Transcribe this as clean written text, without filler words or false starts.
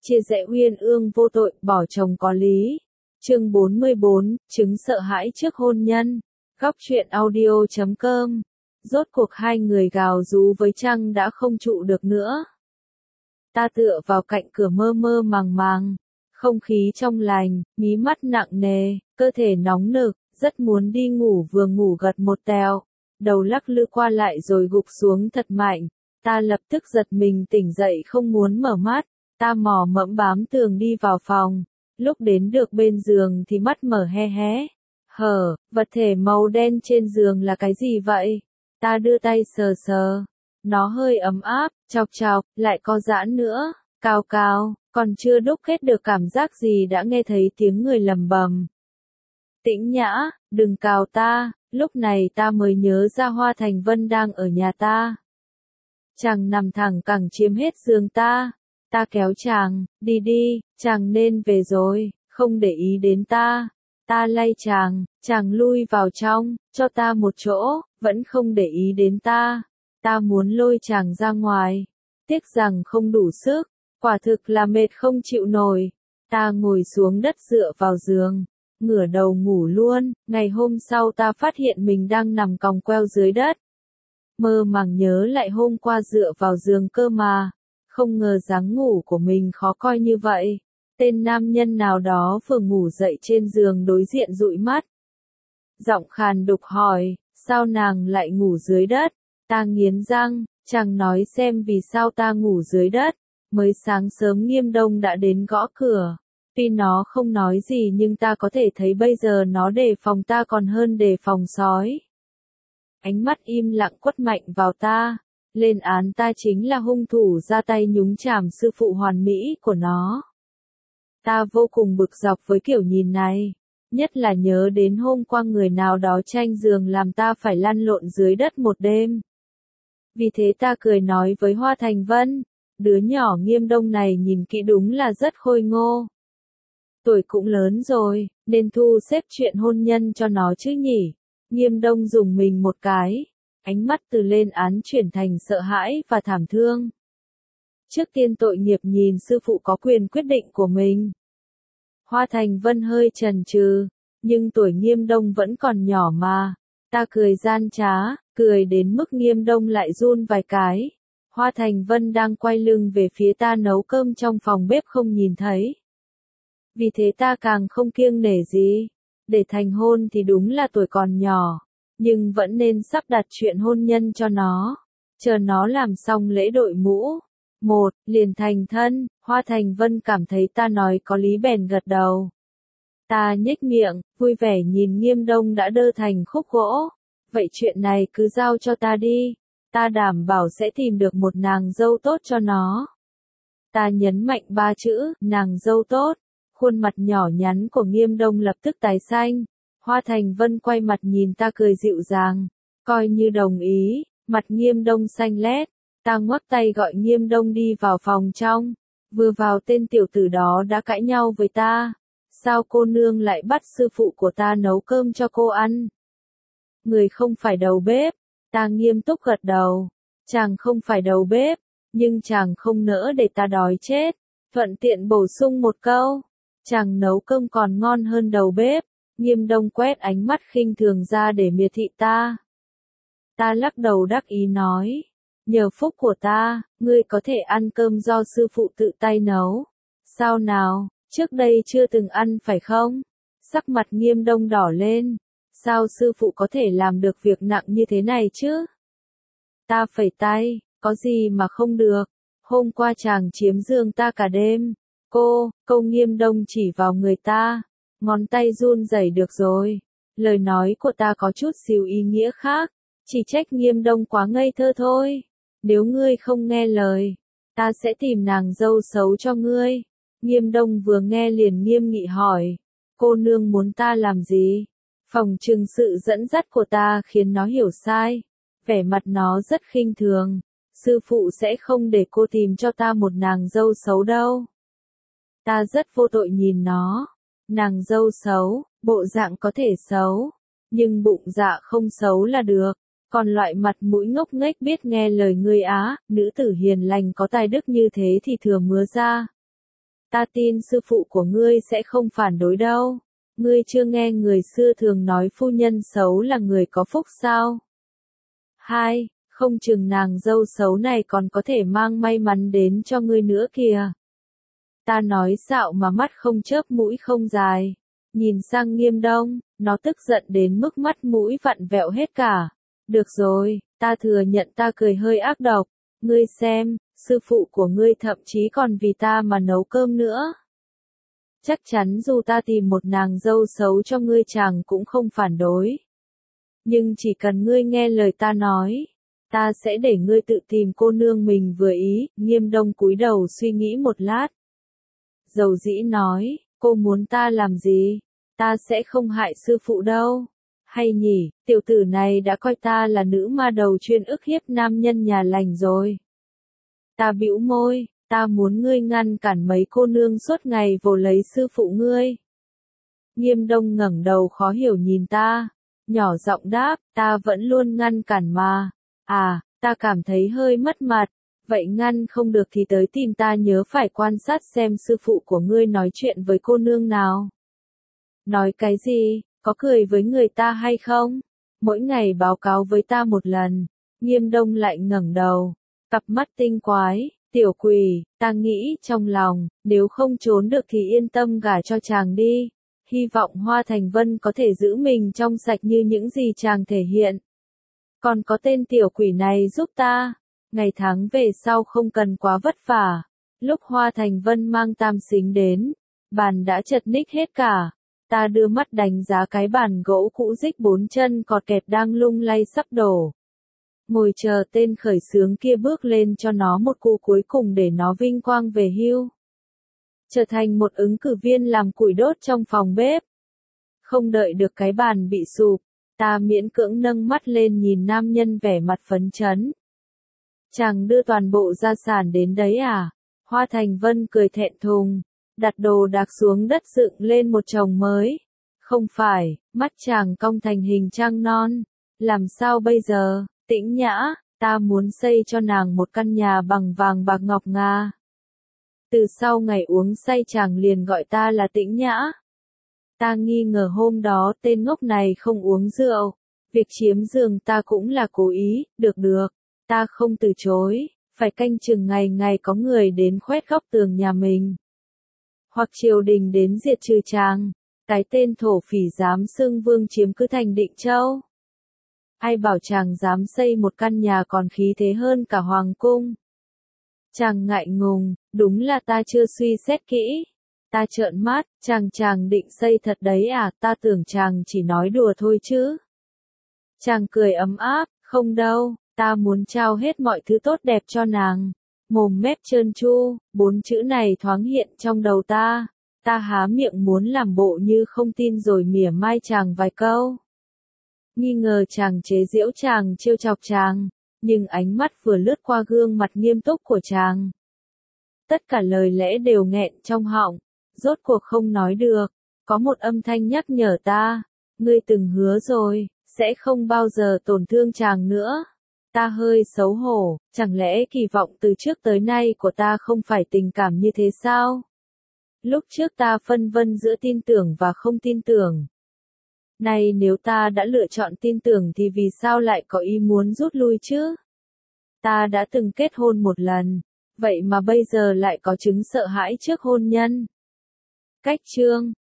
chia rẽ uyên ương vô tội, bỏ chồng có lý. Chương 44, chứng sợ hãi trước hôn nhân. Góc truyện audio.com. Rốt cuộc hai người gào rú với Trăng đã không trụ được nữa. Ta tựa vào cạnh cửa mơ mơ màng màng, không khí trong lành, mí mắt nặng nề, cơ thể nóng nực, rất muốn đi ngủ, vừa ngủ gật một tèo, đầu lắc lư qua lại rồi gục xuống thật mạnh. Ta lập tức giật mình tỉnh dậy không muốn mở mắt, ta mò mẫm bám tường đi vào phòng, lúc đến được bên giường thì mắt mở hé hé. Hở, vật thể màu đen trên giường là cái gì vậy? Ta đưa tay sờ sờ, nó hơi ấm áp, chọc chọc, lại có giãn nữa, cao cao, còn chưa đúc kết được cảm giác gì đã nghe thấy tiếng người lầm bầm. Tĩnh Nhã, đừng cào ta, lúc này ta mới nhớ ra Hoa Thành Vân đang ở nhà ta. Chàng nằm thẳng cẳng chiếm hết giường ta. Ta kéo chàng, đi đi, chàng nên về rồi, không để ý đến ta. Ta lay chàng lui vào trong, cho ta một chỗ, vẫn không để ý đến ta. Ta muốn lôi chàng ra ngoài, tiếc rằng không đủ sức, quả thực là mệt không chịu nổi. Ta ngồi xuống đất dựa vào giường, ngửa đầu ngủ luôn. Ngày hôm sau ta phát hiện mình đang nằm còng queo dưới đất. Mơ màng nhớ lại hôm qua dựa vào giường cơ mà. Không ngờ dáng ngủ của mình khó coi như vậy. Tên nam nhân nào đó vừa ngủ dậy trên giường đối diện dụi mắt. Giọng khàn đục hỏi, sao nàng lại ngủ dưới đất? Ta nghiến răng, chàng nói xem vì sao ta ngủ dưới đất. Mới sáng sớm Nghiêm Đông đã đến gõ cửa. Tuy nó không nói gì nhưng ta có thể thấy bây giờ nó đề phòng ta còn hơn đề phòng sói. Ánh mắt im lặng quất mạnh vào ta. Lên án ta chính là hung thủ ra tay nhúng chàm sư phụ hoàn mỹ của nó. Ta vô cùng bực dọc với kiểu nhìn này. Nhất là nhớ đến hôm qua người nào đó tranh giường làm ta phải lăn lộn dưới đất một đêm. Vì thế ta cười nói với Hoa Thành Vân, đứa nhỏ Nghiêm Đông này nhìn kỹ đúng là rất khôi ngô. Tuổi cũng lớn rồi, nên thu xếp chuyện hôn nhân cho nó chứ nhỉ. Nghiêm Đông dùng mình một cái. Ánh mắt từ lên án chuyển thành sợ hãi và thảm thương. Trước tiên tội nghiệp nhìn sư phụ có quyền quyết định của mình. Hoa Thành Vân hơi chần chừ, nhưng tuổi Nghiêm Đông vẫn còn nhỏ mà. Ta cười gian trá, cười đến mức Nghiêm Đông lại run vài cái. Hoa Thành Vân đang quay lưng về phía ta nấu cơm trong phòng bếp không nhìn thấy. Vì thế ta càng không kiêng nể gì. Để thành hôn thì đúng là tuổi còn nhỏ. Nhưng vẫn nên sắp đặt chuyện hôn nhân cho nó. Chờ nó làm xong lễ đội mũ. Liền thành thân. Hoa Thành Vân cảm thấy ta nói có lý bèn gật đầu. Ta nhếch miệng, vui vẻ nhìn Nghiêm Đông đã đơ thành khúc gỗ. Vậy chuyện này cứ giao cho ta đi. Ta đảm bảo sẽ tìm được một nàng dâu tốt cho nó. Ta nhấn mạnh 3 chữ, nàng dâu tốt. Khuôn mặt nhỏ nhắn của Nghiêm Đông lập tức tái xanh. Hoa Thành Vân quay mặt nhìn ta cười dịu dàng, coi như đồng ý. Mặt Nghiêm Đông xanh lét. Ta ngoắc tay gọi Nghiêm Đông đi vào phòng trong. Vừa vào tên tiểu tử đó đã cãi nhau với ta. Sao cô nương lại bắt sư phụ của ta nấu cơm cho cô ăn? Người không phải đầu bếp. Ta nghiêm túc gật đầu. Chàng không phải đầu bếp, nhưng chàng không nỡ để ta đói chết. Thuận tiện bổ sung một câu. Chàng nấu cơm còn ngon hơn đầu bếp. Nghiêm Đông quét ánh mắt khinh thường ra để miệt thị ta. Ta lắc đầu đắc ý nói. Nhờ phúc của ta, ngươi có thể ăn cơm do sư phụ tự tay nấu. Sao nào, trước đây chưa từng ăn phải không? Sắc mặt Nghiêm Đông đỏ lên. Sao sư phụ có thể làm được việc nặng như thế này chứ? Ta phẩy tay, có gì mà không được. Hôm qua chàng chiếm giường ta cả đêm. Câu Nghiêm Đông chỉ vào người ta. Ngón tay run rẩy được rồi. Lời nói của ta có chút xíu ý nghĩa khác. Chỉ trách Nghiêm Đông quá ngây thơ thôi. Nếu ngươi không nghe lời, ta sẽ tìm nàng dâu xấu cho ngươi. Nghiêm Đông vừa nghe liền nghiêm nghị hỏi. Cô nương muốn ta làm gì? Phòng trừng sự dẫn dắt của ta khiến nó hiểu sai. Vẻ mặt nó rất khinh thường. Sư phụ sẽ không để cô tìm cho ta một nàng dâu xấu đâu. Ta rất vô tội nhìn nó. Nàng dâu xấu, bộ dạng có thể xấu, nhưng bụng dạ không xấu là được. Còn loại mặt mũi ngốc nghếch biết nghe lời ngươi á, nữ tử hiền lành có tài đức như thế thì thừa mứa ra. Ta tin sư phụ của ngươi sẽ không phản đối đâu. Ngươi chưa nghe người xưa thường nói phu nhân xấu là người có phúc sao? 2. Không chừng nàng dâu xấu này còn có thể mang may mắn đến cho ngươi nữa kìa. Ta nói xạo mà mắt không chớp mũi không dài. Nhìn sang Nghiêm Đông, nó tức giận đến mức mắt mũi vặn vẹo hết cả. Được rồi, ta thừa nhận ta cười hơi ác độc. Ngươi xem, sư phụ của ngươi thậm chí còn vì ta mà nấu cơm nữa. Chắc chắn dù ta tìm một nàng dâu xấu cho ngươi chàng cũng không phản đối. Nhưng chỉ cần ngươi nghe lời ta nói, ta sẽ để ngươi tự tìm cô nương mình vừa ý. Nghiêm Đông cúi đầu suy nghĩ một lát. Dầu dĩ nói, cô muốn ta làm gì? Ta sẽ không hại sư phụ đâu. Hay nhỉ, tiểu tử này đã coi ta là nữ ma đầu chuyên ức hiếp nam nhân nhà lành rồi. Ta bĩu môi, ta muốn ngươi ngăn cản mấy cô nương suốt ngày vồ lấy sư phụ ngươi. Nghiêm Đông ngẩng đầu khó hiểu nhìn ta, nhỏ giọng đáp, ta vẫn luôn ngăn cản mà. À, ta cảm thấy hơi mất mặt. Vậy ngăn không được thì tới tìm ta, nhớ phải quan sát xem sư phụ của ngươi nói chuyện với cô nương nào. Nói cái gì, có cười với người ta hay không? Mỗi ngày báo cáo với ta một lần. Nghiêm Đông lại ngẩng đầu, cặp mắt tinh quái, tiểu quỷ, ta nghĩ trong lòng, nếu không trốn được thì yên tâm gả cho chàng đi. Hy vọng Hoa Thành Vân có thể giữ mình trong sạch như những gì chàng thể hiện. Còn có tên tiểu quỷ này giúp ta. Ngày tháng về sau không cần quá vất vả. Lúc Hoa Thành Vân mang tam xính đến, bàn đã chật ních hết cả. Ta đưa mắt đánh giá cái bàn gỗ cũ rích 4 chân cọt kẹt đang lung lay sắp đổ. Ngồi chờ tên khởi xướng kia bước lên cho nó một cú cuối cùng để nó vinh quang về hưu. Trở thành một ứng cử viên làm củi đốt trong phòng bếp. Không đợi được cái bàn bị sụp, ta miễn cưỡng nâng mắt lên nhìn nam nhân vẻ mặt phấn chấn. Chàng đưa toàn bộ gia sản đến đấy à? Hoa Thành Vân cười thẹn thùng, đặt đồ đạc xuống đất dựng lên một chồng mới. Không phải, mắt chàng cong thành hình trăng non. Làm sao bây giờ, Tĩnh Nhã, ta muốn xây cho nàng một căn nhà bằng vàng bạc ngọc ngà. Từ sau ngày uống say chàng liền gọi ta là Tĩnh Nhã. Ta nghi ngờ hôm đó tên ngốc này không uống rượu. Việc chiếm giường ta cũng là cố ý, được. Ta không từ chối, phải canh chừng ngày ngày có người đến khoét góc tường nhà mình. Hoặc triều đình đến diệt trừ chàng, cái tên thổ phỉ dám xưng vương chiếm cứ thành Định Châu. Ai bảo chàng dám xây một căn nhà còn khí thế hơn cả hoàng cung. Chàng ngại ngùng, đúng là ta chưa suy xét kỹ. Ta trợn mắt, chàng định xây thật đấy à, ta tưởng chàng chỉ nói đùa thôi chứ. Chàng cười ấm áp, không đâu. Ta muốn trao hết mọi thứ tốt đẹp cho nàng. Mồm mép trơn tru, 4 chữ này thoáng hiện trong đầu ta. Ta há miệng muốn làm bộ như không tin rồi mỉa mai chàng vài câu. Nghi ngờ chàng chế giễu chàng trêu chọc chàng, nhưng ánh mắt vừa lướt qua gương mặt nghiêm túc của chàng. Tất cả lời lẽ đều nghẹn trong họng, rốt cuộc không nói được. Có một âm thanh nhắc nhở ta, ngươi từng hứa rồi, sẽ không bao giờ tổn thương chàng nữa. Ta hơi xấu hổ, chẳng lẽ kỳ vọng từ trước tới nay của ta không phải tình cảm như thế sao? Lúc trước ta phân vân giữa tin tưởng và không tin tưởng. Này nếu ta đã lựa chọn tin tưởng thì vì sao lại có ý muốn rút lui chứ? Ta đã từng kết hôn một lần, vậy mà bây giờ lại có chứng sợ hãi trước hôn nhân. Cách chương